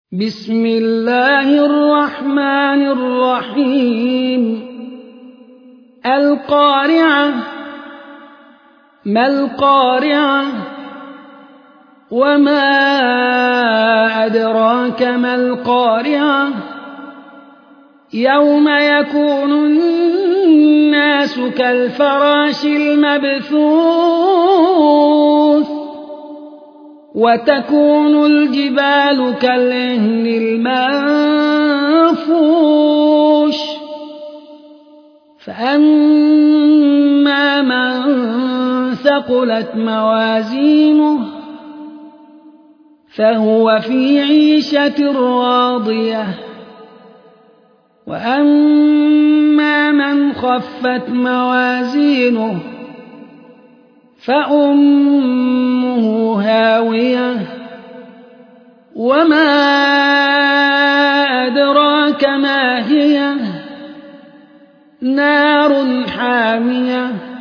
بسم الله الرحمن الرحيم القارعة ما القارعة وما أدراك ما القارعة يوم يكون الناس كالفراش المبثوث وتكون الجبال كالعهن المنفوش فأما من ثقلت موازينه فهو في عيشة راضية وأما من خفت موازينه فأمه هاوية وما أدراك ما هي نار حامية